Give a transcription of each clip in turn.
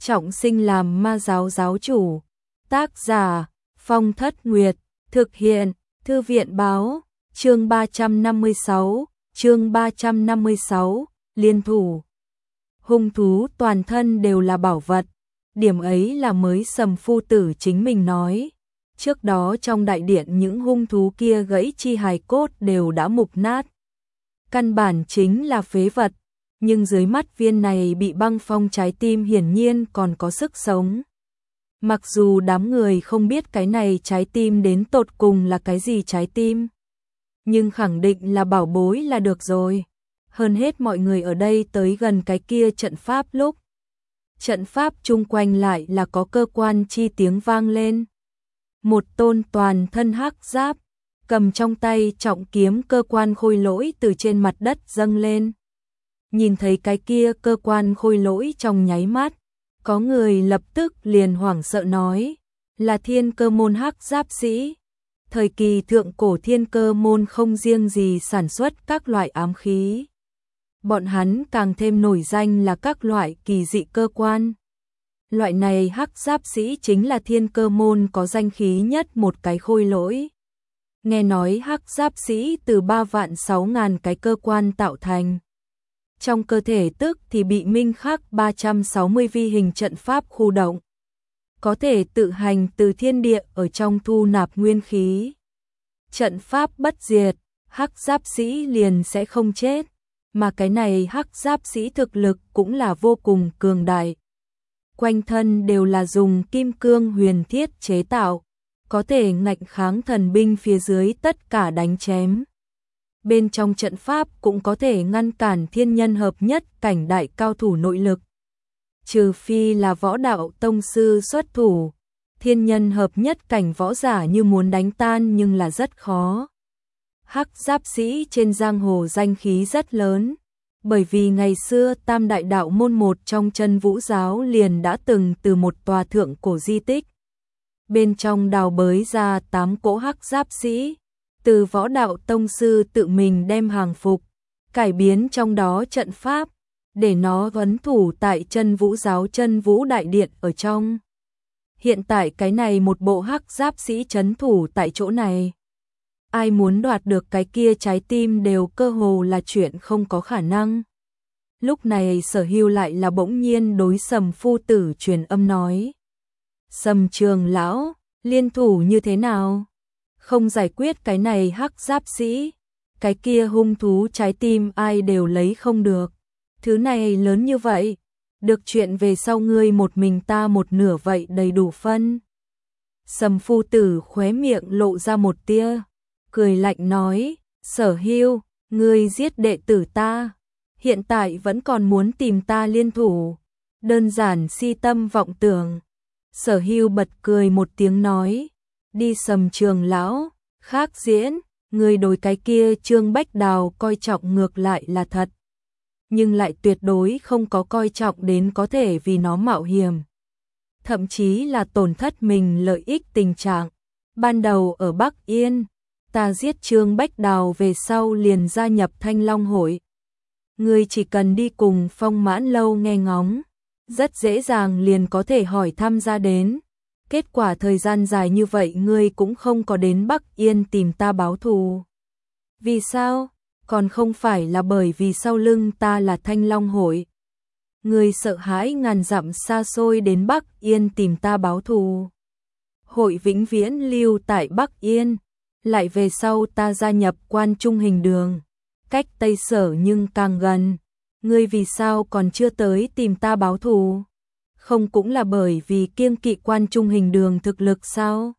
trọng sinh làm ma giáo giáo chủ. Tác giả Phong Thất Nguyệt. Thực hiện Thư viện báo. Chương 356. Liên thủ. Hung thú toàn thân đều là bảo vật. Điểm ấy là mới Sầm phu tử chính mình nói. Trước đó trong đại điện những hung thú kia gãy chi hài cốt đều đã mục nát. Căn bản chính là phế vật, nhưng dưới mắt viên này bị băng phong trái tim hiển nhiên còn có sức sống. Mặc dù đám người không biết cái này trái tim đến tột cùng là cái gì trái tim, nhưng khẳng định là bảo bối là được rồi. Hơn hết mọi người ở đây tới gần cái kia trận pháp lúc. Trận pháp chung quanh lại là có cơ quan chi tiếng vang lên. Một tôn toàn thân hắc giáp, cầm trong tay trọng kiếm cơ quan khôi lỗi từ trên mặt đất dâng lên. Nhìn thấy cái kia cơ quan khôi lỗi trong nháy mắt, có người lập tức liền hoảng sợ nói, là Thiên Cơ môn hắc giáp sĩ. Thời kỳ thượng cổ Thiên Cơ môn không riêng gì sản xuất các loại ám khí. Bọn hắn càng thêm nổi danh là các loại kỳ dị cơ quan. Loại này hắc giáp sĩ chính là Thiên Cơ môn có danh khí nhất một cái khôi lỗi. Nghe nói hắc giáp sĩ từ 3.600.000 cái cơ quan tạo thành. Trong cơ thể tức thì bị minh khắc 360 vi hình trận pháp khu động. Có thể tự hành từ thiên địa ở trong thu nạp nguyên khí. Trận pháp bất diệt, hắc giáp sĩ liền sẽ không chết. Mà cái này hắc giáp sĩ thực lực cũng là vô cùng cường đại. Quanh thân đều là dùng kim cương huyền thiết chế tạo, có thể ngạnh kháng thần binh phía dưới tất cả đánh chém. Bên trong trận pháp cũng có thể ngăn cản thiên nhân hợp nhất cảnh đại cao thủ nội lực. Trừ phi là võ đạo tông sư xuất thủ, thiên nhân hợp nhất cảnh võ giả như muốn đánh tan nhưng là rất khó. Hắc giáp sĩ trên giang hồ danh khí rất lớn, bởi vì ngày xưa Tam Đại Đạo môn một trong Chân Vũ giáo liền đã từng từ một tòa thượng cổ di tích. Bên trong đào bới ra 8 cỗ hắc giáp sĩ, từ võ đạo tông sư tự mình đem hàng phục, cải biến trong đó trận pháp, để nó vấn thủ tại Chân Vũ giáo Chân Vũ đại điện ở trong. Hiện tại cái này một bộ hắc giáp sĩ trấn thủ tại chỗ này. Ai muốn đoạt được cái kia trái tim đều cơ hồ là chuyện không có khả năng. Lúc này Sở Hưu lại là bỗng nhiên đối Sầm phu tử truyền âm nói. Sầm trường lão, liên thủ như thế nào? Không giải quyết cái này hắc giáp sĩ, cái kia hung thú trái tim ai đều lấy không được. Thứ này lớn như vậy, được chuyện về sau ngươi một mình ta một nửa vậy đầy đủ phân. Sầm phu tử khóe miệng lộ ra một tia, cười lạnh nói, Sở Hưu, ngươi giết đệ tử ta, hiện tại vẫn còn muốn tìm ta liên thủ, đơn giản si tâm vọng tưởng. Sở Hưu bật cười một tiếng nói, đi Sầm trường lão, khác diễn, người đối cái kia Trương Bách Đào coi trọng ngược lại là thật, nhưng lại tuyệt đối không có coi trọng đến có thể vì nó mạo hiểm, thậm chí là tổn thất mình lợi ích tình trạng. Ban đầu ở Bắc Yên, ta giết Trương Bách Đào về sau liền gia nhập Thanh Long hội. Ngươi chỉ cần đi cùng Phong Mãn lâu nghe ngóng, rất dễ dàng liền có thể hỏi thăm ra đến. Kết quả thời gian dài như vậy ngươi cũng không có đến Bắc Yên tìm ta báo thù. Vì sao? Còn không phải là bởi vì sau lưng ta là Thanh Long hội. Ngươi sợ hãi ngàn dặm xa xôi đến Bắc Yên tìm ta báo thù. Hội vĩnh viễn lưu tại Bắc Yên. Lại về sau ta gia nhập Quan Trung Hình Đường, cách Tây Sở nhưng càng gần. Ngươi vì sao còn chưa tới tìm ta báo thù? Không cũng là bởi vì kiêng kỵ Quan Trung Hình Đường thực lực sao?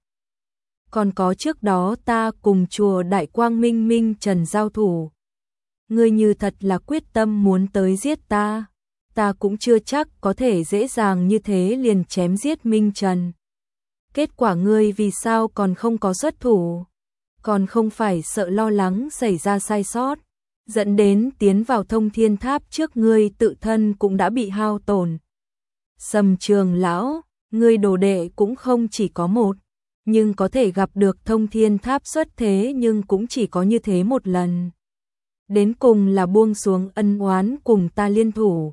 Còn có trước đó ta cùng chùa Đại Quang Minh Minh Trần giao thủ. Ngươi như thật là quyết tâm muốn tới giết ta, ta cũng chưa chắc có thể dễ dàng như thế liền chém giết Minh Trần. Kết quả ngươi vì sao còn không có xuất thủ? Còn không phải sợ lo lắng xảy ra sai sót, dẫn đến tiến vào Thông Thiên Tháp trước ngươi tự thân cũng đã bị hao tổn. Sầm trường lão, ngươi đồ đệ cũng không chỉ có một, nhưng có thể gặp được Thông Thiên Tháp xuất thế nhưng cũng chỉ có như thế một lần. Đến cùng là buông xuống ân oán cùng ta liên thủ,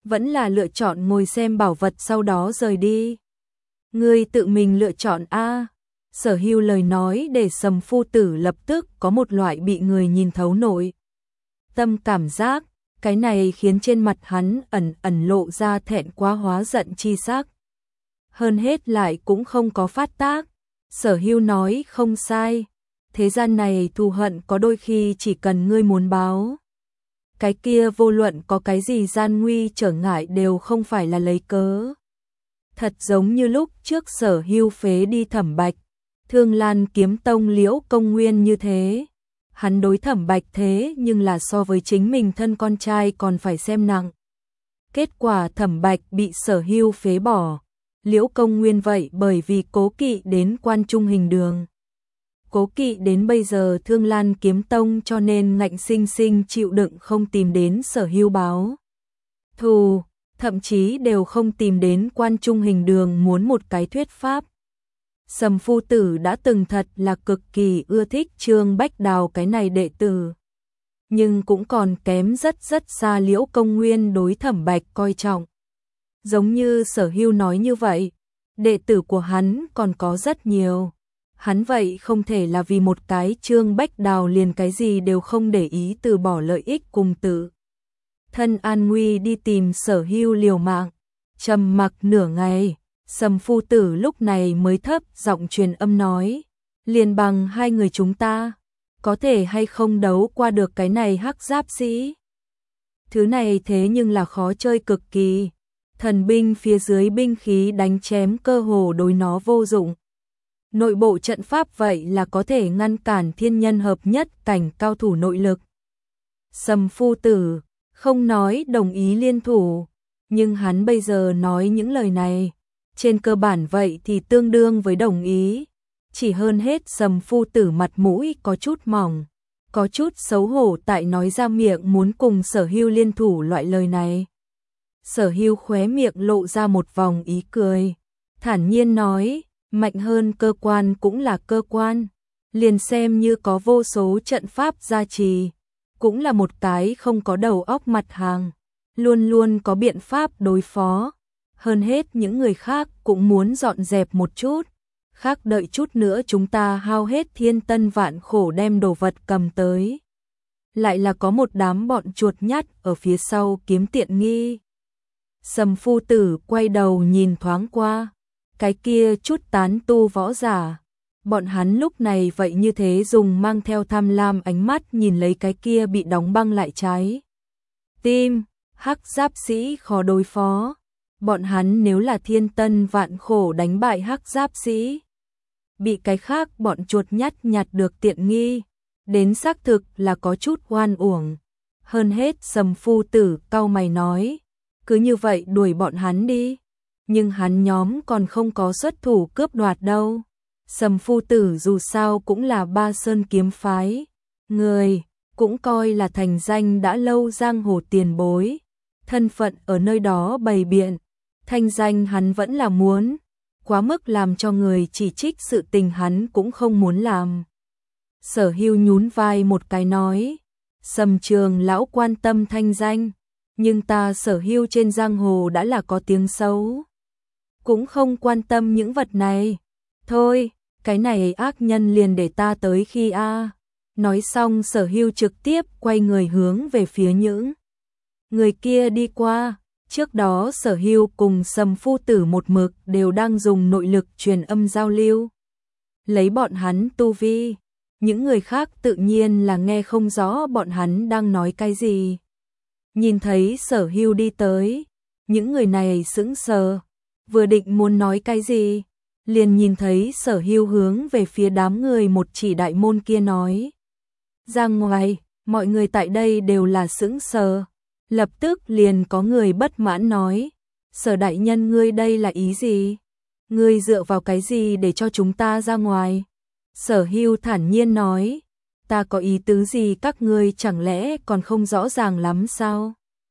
vẫn là lựa chọn ngồi xem bảo vật sau đó rời đi? Ngươi tự mình lựa chọn a. Sở Hưu lời nói để Sầm phu tử lập tức có một loại bị người nhìn thấu nội tâm cảm giác, cái này khiến trên mặt hắn ẩn ẩn lộ ra thẹn quá hóa giận chi sắc. Hơn hết lại cũng không có phát tác. Sở Hưu nói không sai, thế gian này thù hận có đôi khi chỉ cần ngươi muốn báo, cái kia vô luận có cái gì gian nguy trở ngại đều không phải là lấy cớ. Thật giống như lúc trước Sở Hưu phế đi Thẩm Bạch, Thương Lan Kiếm Tông Liễu Công Nguyên như thế. Hắn đối Thẩm Bạch thế nhưng là so với chính mình thân con trai còn phải xem nặng. Kết quả Thẩm Bạch bị Sở Hưu phế bỏ, Liễu Công Nguyên vậy bởi vì cố kỵ đến Quan Trung Hình Đường, cố kỵ đến bây giờ Thương Lan Kiếm Tông, cho nên ngạnh sinh sinh chịu đựng không tìm đến Sở Hưu báo thù, thậm chí đều không tìm đến Quan Trung Hình Đường muốn một cái thuyết pháp. Sầm phu tử đã từng thật là cực kỳ ưa thích Trương Bách Đào cái này đệ tử, nhưng cũng còn kém rất xa Liễu Công Nguyên đối Thẩm Bạch coi trọng. Giống như Sở Hưu nói như vậy, đệ tử của hắn còn có rất nhiều. Hắn vậy không thể là vì một cái Trương Bách Đào liền cái gì đều không để ý, từ bỏ lợi ích cùng tự thân an nguy đi tìm Sở Hưu liều mạng. Trầm mặc nửa ngày, Sầm phu tử lúc này mới thấp giọng truyền âm nói, liền bằng hai người chúng ta, có thể hay không đấu qua được cái này hắc giáp sĩ? Thứ này thế nhưng là khó chơi cực kỳ, thần binh phía dưới binh khí đánh chém cơ hồ đối nó vô dụng. Nội bộ trận pháp vậy là có thể ngăn cản thiên nhân hợp nhất cảnh cao thủ nội lực. Sầm phu tử không nói đồng ý liên thủ, nhưng hắn bây giờ nói những lời này, trên cơ bản vậy thì tương đương với đồng ý. Chỉ hơn hết Sầm phu tử mặt mũi có chút mỏng, có chút xấu hổ tại nói ra miệng muốn cùng Sở Hưu liên thủ loại lời này. Sở Hưu khóe miệng lộ ra một vòng ý cười, thản nhiên nói, mạnh hơn cơ quan cũng là cơ quan, liền xem như có vô số trận pháp gia trì, cũng là một cái không có đầu óc mặt hàng, luôn luôn có biện pháp đối phó. Hơn hết những người khác cũng muốn dọn dẹp một chút, khác đợi chút nữa chúng ta hao hết thiên tân vạn khổ đem đồ vật cầm tới, lại là có một đám bọn chuột nhắt ở phía sau kiếm tiện nghi. Sầm phu tử quay đầu nhìn thoáng qua, cái kia chút tán tu võ giả, bọn hắn lúc này vậy như thế dùng mang theo tham lam ánh mắt nhìn lấy cái kia bị đóng băng lại trái tim, hắc giáp sĩ khó đối phó. Bọn hắn nếu là thiên tân vạn khổ đánh bại hắc giáp sĩ, bị cái khác bọn chuột nhắt nhặt được tiện nghi, đến xác thực là có chút oan uổng. Hơn hết Sầm phu tử cau mày nói, cứ như vậy đuổi bọn hắn đi, nhưng hắn nhóm còn không có xuất thủ cướp đoạt đâu. Sầm phu tử dù sao cũng là Ba Sơn kiếm phái, người cũng coi là thành danh đã lâu giang hồ tiền bối, thân phận ở nơi đó bày biện, thanh danh hắn vẫn là muốn, quá mức làm cho người chỉ trích sự tình hắn cũng không muốn làm. Sở Hưu nhún vai một cái nói, Sầm trường lão quan tâm thanh danh, nhưng ta Sở Hưu trên giang hồ đã là có tiếng xấu, cũng không quan tâm những vật này. Thôi, cái này ác nhân liền để ta tới khi a. Nói xong Sở Hưu trực tiếp quay người hướng về phía những người kia đi qua. Trước đó Sở Hưu cùng Sầm phu tử một mực đều đang dùng nội lực truyền âm giao lưu, lấy bọn hắn tu vi, những người khác tự nhiên là nghe không rõ bọn hắn đang nói cái gì. Nhìn thấy Sở Hưu đi tới, những người này sững sờ, vừa định muốn nói cái gì, liền nhìn thấy Sở Hưu hướng về phía đám người một chỉ đại môn kia nói ra ngoài. Mọi người tại đây đều là sững sờ. Lập tức liền có người bất mãn nói, Sở đại nhân ngươi đây là ý gì? Ngươi dựa vào cái gì để cho chúng ta ra ngoài? Sở Hưu thản nhiên nói, ta có ý tứ gì các ngươi chẳng lẽ còn không rõ ràng lắm sao?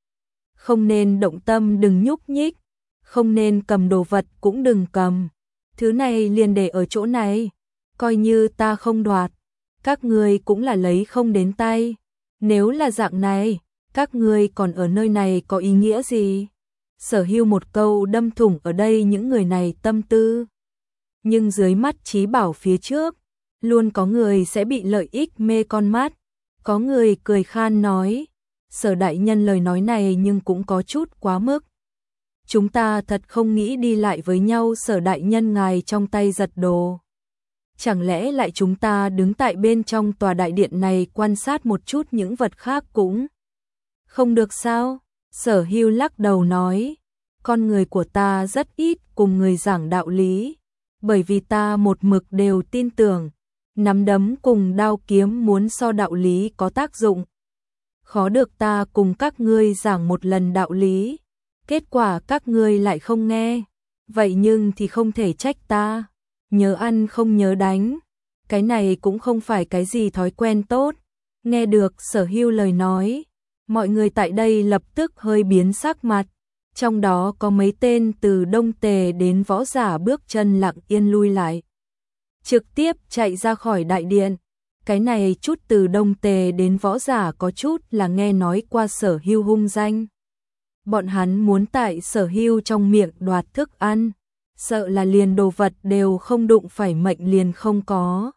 Không nên động tâm đừng nhúc nhích, không nên cầm đồ vật cũng đừng cầm, thứ này liền để ở chỗ này, coi như ta không đoạt, các ngươi cũng là lấy không đến tay, nếu là dạng này, các ngươi còn ở nơi này có ý nghĩa gì? Sở Hưu một câu đâm thủng ở đây những người này tâm tư. Nhưng dưới mắt Chí Bảo phía trước, luôn có người sẽ bị lợi ích mê con mắt. Có người cười khan nói, Sở đại nhân lời nói này nhưng cũng có chút quá mức. Chúng ta thật không nghĩ đi lại với nhau. Sở đại nhân ngài trong tay giật đồ. Chẳng lẽ lại chúng ta đứng tại bên trong tòa đại điện này quan sát một chút những vật khác cũng không được sao? Sở Hưu lắc đầu nói, con người của ta rất ít cùng người giảng đạo lý, bởi vì ta một mực đều tin tưởng, nắm đấm cùng đao kiếm muốn so đạo lý có tác dụng. Khó được ta cùng các ngươi giảng một lần đạo lý, kết quả các ngươi lại không nghe, vậy nhưng thì không thể trách ta, nhớ ăn không nhớ đánh, cái này cũng không phải cái gì thói quen tốt. Nghe được Sở Hưu lời nói, mọi người tại đây lập tức hơi biến sắc mặt, trong đó có mấy tên từ Đông Tề đến võ giả bước chân lặng yên lui lại, trực tiếp chạy ra khỏi đại điện. Cái này chút từ Đông Tề đến võ giả có chút là nghe nói qua Sở Hưu hung danh. Bọn hắn muốn tại Sở Hưu trong miệng đoạt thức ăn, sợ là liền đồ vật đều không đụng phải mệnh liền không có.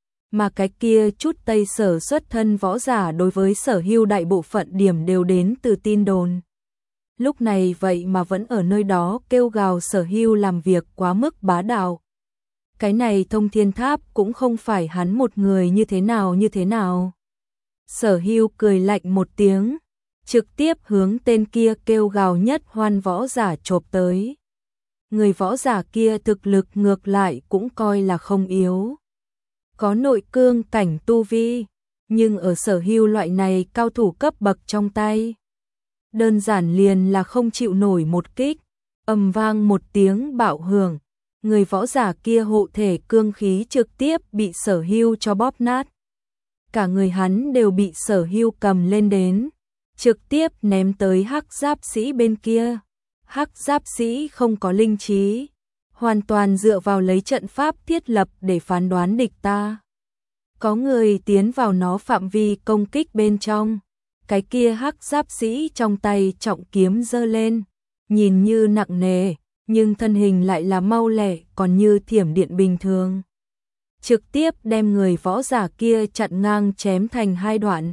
Mà cái kia chút Tây Sở xuất thân võ giả đối với Sở Hưu đại bộ phận điểm đều đến từ tin đồn. Lúc này vậy mà vẫn ở nơi đó kêu gào Sở Hưu làm việc quá mức bá đạo. Cái này Thông Thiên Tháp cũng không phải hắn một người như thế nào. Sở Hưu cười lạnh một tiếng, trực tiếp hướng tên kia kêu gào nhất hoan võ giả chộp tới. Người võ giả kia thực lực ngược lại cũng coi là không yếu. Có nội cương cảnh tu vi, nhưng ở Sở Hưu loại này cao thủ cấp bậc trong tay, đơn giản liền là không chịu nổi một kích. Ầm vang một tiếng bạo hưởng, người võ giả kia hộ thể cương khí trực tiếp bị Sở Hưu cho bóp nát. Cả người hắn đều bị Sở Hưu cầm lên đến, trực tiếp ném tới Hắc Giáp Sĩ bên kia. Hắc Giáp Sĩ không có linh trí, hoàn toàn dựa vào lấy trận pháp thiết lập để phán đoán địch ta. Có người tiến vào nó phạm vi công kích bên trong, cái kia Hắc Giáp Sĩ trong tay trọng kiếm giơ lên, nhìn như nặng nề, nhưng thân hình lại là mau lẹ, còn như thiểm điện bình thường. Trực tiếp đem người võ giả kia chặn ngang chém thành hai đoạn.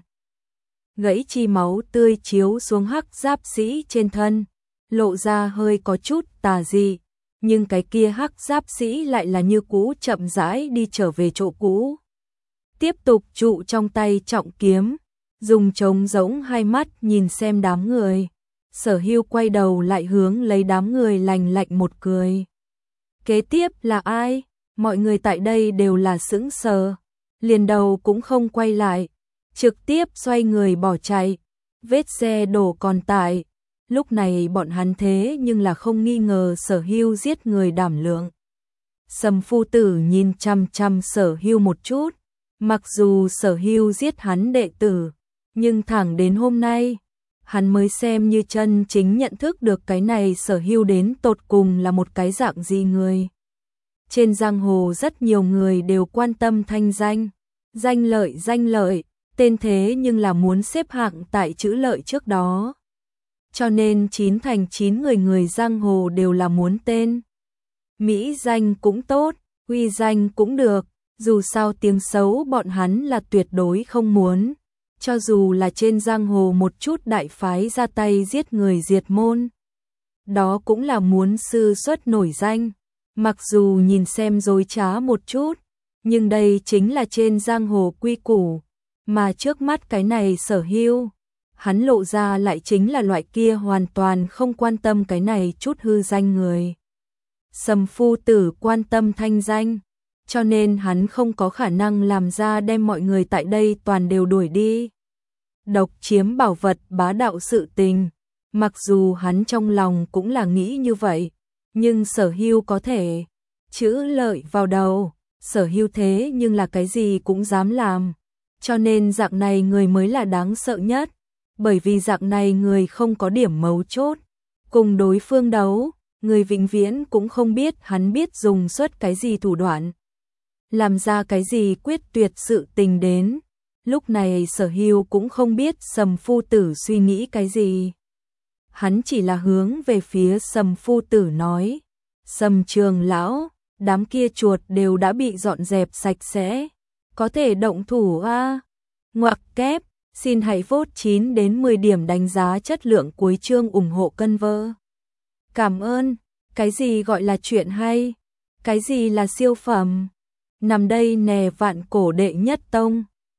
Gãy chi máu tươi chiếu xuống Hắc Giáp Sĩ trên thân, lộ ra hơi có chút tà dị, nhưng cái kia Hắc Giáp Sĩ lại là như cũ chậm rãi đi trở về chỗ cũ. Tiếp tục trụ trong tay trọng kiếm, dùng trống rỗng hai mắt nhìn xem đám người. Sở Hưu quay đầu lại hướng lấy đám người lạnh lạnh một cười. Kế tiếp là ai? Mọi người tại đây đều là sững sờ, liền đầu cũng không quay lại, trực tiếp xoay người bỏ chạy. Vết xe đổ còn tại. Lúc này bọn hắn thế nhưng là không nghi ngờ Sở Hưu giết người đảm lượng. Sầm phu tử nhìn chăm chăm Sở Hưu một chút, mặc dù Sở Hưu giết hắn đệ tử, nhưng thẳng đến hôm nay, hắn mới xem như chân chính nhận thức được cái này Sở Hưu đến tột cùng là một cái dạng gì người. Trên giang hồ rất nhiều người đều quan tâm thanh danh, danh lợi, tên thế nhưng là muốn xếp hạng tại chữ lợi trước đó. Cho nên 9 thành 9 người giang hồ đều là muốn tên. Mỹ danh cũng tốt, uy danh cũng được, dù sao tiếng xấu bọn hắn là tuyệt đối không muốn. Cho dù là trên giang hồ một chút đại phái ra tay giết người diệt môn, đó cũng là muốn sư xuất nổi danh. Mặc dù nhìn xem dối trá một chút, nhưng đây chính là trên giang hồ quy củ. Mà trước mắt cái này Sở Hưu, hắn lộ ra lại chính là loại kia hoàn toàn không quan tâm cái này chút hư danh người. Sầm phu tử quan tâm thanh danh, cho nên hắn không có khả năng làm ra đem mọi người tại đây toàn đều đuổi đi. Độc chiếm bảo vật bá đạo sự tình, mặc dù hắn trong lòng cũng là nghĩ như vậy, nhưng Sở Hưu có thể chữ lợi vào đầu. Sở Hưu thế nhưng là cái gì cũng dám làm, cho nên dạng này người mới là đáng sợ nhất. Bởi vì dạng này người không có điểm mấu chốt, cùng đối phương đấu, người vĩnh viễn cũng không biết hắn biết dùng xuất cái gì thủ đoạn, làm ra cái gì quyết tuyệt sự tình đến. Lúc này Sở Hưu cũng không biết Sầm phu tử suy nghĩ cái gì. hắn chỉ là hướng về phía Sầm phu tử nói, Sầm trường lão, đám kia chuột đều đã bị dọn dẹp sạch sẽ, có thể động thủ a. Ngoặc kép, xin hãy vote 9 đến 10 điểm đánh giá chất lượng cuối chương ủng hộ cân vơ. Cảm ơn, cái gì gọi là chuyện hay, cái gì là siêu phẩm, nằm đây nè vạn cổ đệ nhất tông.